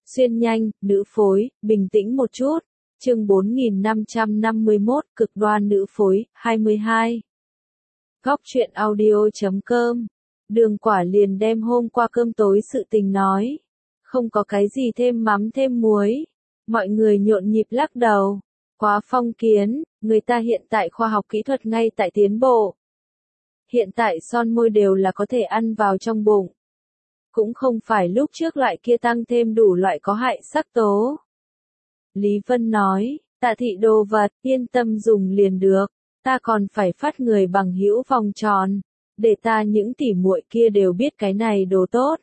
Xuyên nhanh, nữ phối, bình tĩnh một chút. Chương 4551, cực đoan nữ phối, 22. Góc truyện audio.com. Đường Quả liền đem hôm qua cơm tối sự tình nói. Không có cái gì thêm mắm thêm muối. Mọi người nhộn nhịp lắc đầu. Quá phong kiến, người ta hiện tại khoa học kỹ thuật ngay tại tiến bộ. Hiện tại son môi đều là có thể ăn vào trong bụng. Cũng không phải lúc trước loại kia tăng thêm đủ loại có hại sắc tố. Lý Vân nói, Tạ thị đồ vật, yên tâm dùng liền được, ta còn phải phát người bằng hữu vòng tròn, để ta những tỉ muội kia đều biết cái này đồ tốt.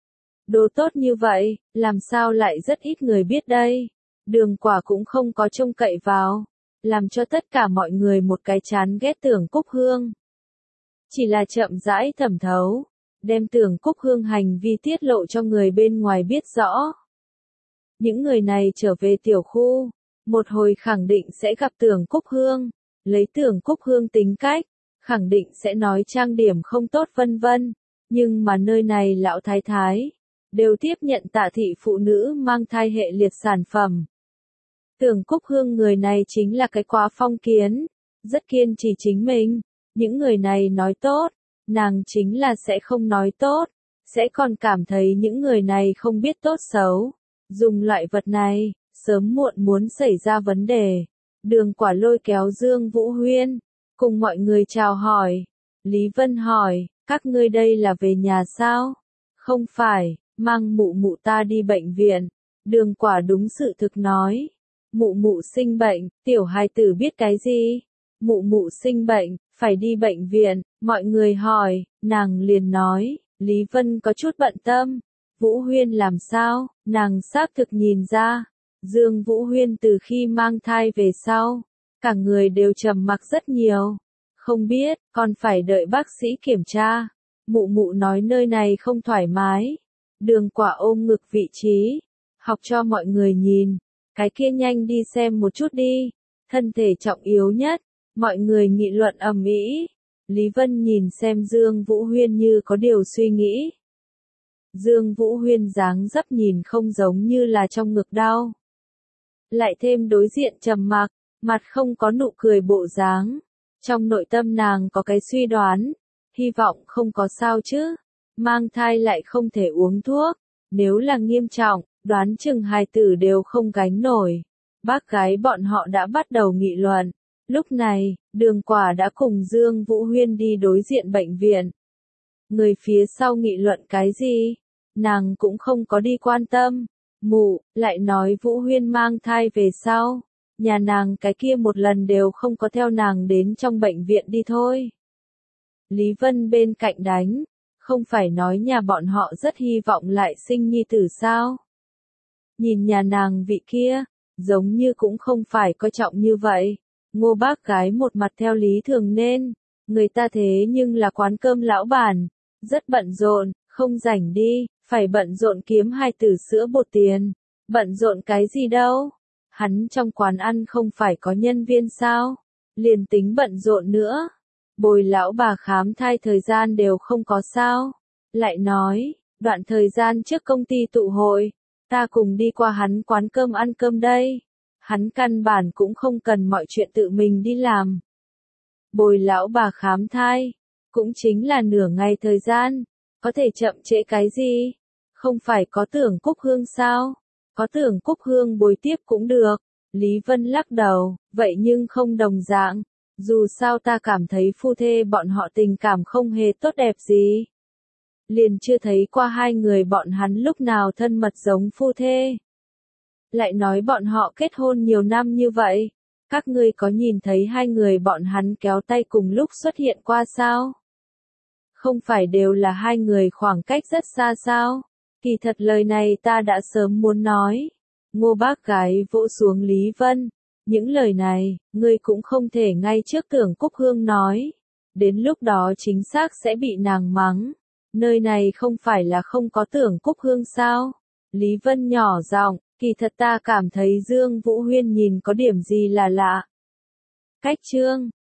Đồ tốt như vậy, làm sao lại rất ít người biết đây? Đường Quả cũng không có trông cậy vào, làm cho tất cả mọi người một cái chán ghét Tưởng Cúc Hương. Chỉ là chậm rãi thẩm thấu, đem Tưởng Cúc Hương hành vi tiết lộ cho người bên ngoài biết rõ. Những người này trở về tiểu khu, một hồi khẳng định sẽ gặp Tưởng Cúc Hương, lấy Tưởng Cúc Hương tính cách, khẳng định sẽ nói trang điểm không tốt vân vân, nhưng mà nơi này lão thái thái, đều tiếp nhận Tạ thị phụ nữ mang thai hệ liệt sản phẩm. Tưởng Cúc Hương người này chính là cái quá phong kiến, rất kiên trì chính mình, những người này nói tốt, nàng chính là sẽ không nói tốt, sẽ còn cảm thấy những người này không biết tốt xấu. Dùng loại vật này, sớm muộn muốn xảy ra vấn đề. Đường Quả lôi kéo Dương Vũ Huyên, cùng mọi người chào hỏi. Lý Vân hỏi, các ngươi đây là về nhà sao? Không phải, mang mụ mụ ta đi bệnh viện. Đường Quả đúng sự thực nói. Mụ mụ sinh bệnh, tiểu hài tử biết cái gì? Mụ mụ sinh bệnh, phải đi bệnh viện. Mọi người hỏi, nàng liền nói. Lý Vân có chút bận tâm. Vũ Huyên làm sao? Nàng xác thực nhìn ra. Dương Vũ Huyên từ khi mang thai về sau, cả người đều trầm mặc rất nhiều. Không biết, còn phải đợi bác sĩ kiểm tra. Mụ mụ nói nơi này không thoải mái. Đường Quả ôm ngực vị trí, học cho mọi người nhìn. Cái kia nhanh đi xem một chút đi. Thân thể trọng yếu nhất. Mọi người nghị luận ầm ĩ. Lý Vân nhìn xem Dương Vũ Huyên như có điều suy nghĩ. Dương Vũ Huyên dáng dấp nhìn không giống như là trong ngực đau. Lại thêm đối diện trầm mặc, mặt không có nụ cười bộ dáng. Trong nội tâm nàng có cái suy đoán, hy vọng không có sao chứ. Mang thai lại không thể uống thuốc, nếu là nghiêm trọng, đoán chừng hài tử đều không gánh nổi. Bác gái bọn họ đã bắt đầu nghị luận. Lúc này, Đường Quả đã cùng Dương Vũ Huyên đi đối diện bệnh viện. Người phía sau nghị luận cái gì? Nàng cũng không có đi quan tâm. Mụ, lại nói Vũ Huyên mang thai về sau. Nhà nàng cái kia một lần đều không có theo nàng đến trong bệnh viện đi thôi. Lý Vân bên cạnh đánh. Không phải nói nhà bọn họ rất hy vọng lại sinh nhi tử sao? Nhìn nhà nàng vị kia, giống như cũng không phải coi trọng như vậy. Ngô bác gái một mặt theo lý thường nên. Người ta thế nhưng là quán cơm lão bản. Rất bận rộn, không rảnh đi, phải bận rộn kiếm hai tử sữa bột tiền. Bận rộn cái gì đâu? Hắn trong quán ăn không phải có nhân viên sao? Liền tính bận rộn nữa. Bồi lão bà khám thai thời gian đều không có sao. Lại nói, đoạn thời gian trước công ty tụ hội, ta cùng đi qua hắn quán cơm ăn cơm đây. Hắn căn bản cũng không cần mọi chuyện tự mình đi làm. Bồi lão bà khám thai, cũng chính là nửa ngày thời gian, có thể chậm trễ cái gì? Không phải có Tưởng Cúc Hương sao? Có Tưởng Cúc Hương bồi tiếp cũng được. Lý Vân lắc đầu, vậy nhưng không đồng dạng. Dù sao ta cảm thấy phu thê bọn họ tình cảm không hề tốt đẹp gì. Liền chưa thấy qua hai người bọn hắn lúc nào thân mật giống phu thê. Lại nói bọn họ kết hôn nhiều năm như vậy. Các ngươi có nhìn thấy hai người bọn hắn kéo tay cùng lúc xuất hiện qua sao? Không phải đều là hai người khoảng cách rất xa sao? Kỳ thật lời này ta đã sớm muốn nói. Ngô bác gái vỗ xuống Lý Vân. Những lời này, ngươi cũng không thể ngay trước Tưởng Cúc Hương nói. Đến lúc đó chính xác sẽ bị nàng mắng. Nơi này không phải là không có Tưởng Cúc Hương sao? Lý Vân nhỏ giọng, kỳ thật ta cảm thấy Dương Vũ Huyên nhìn có điểm gì là lạ. Cách chương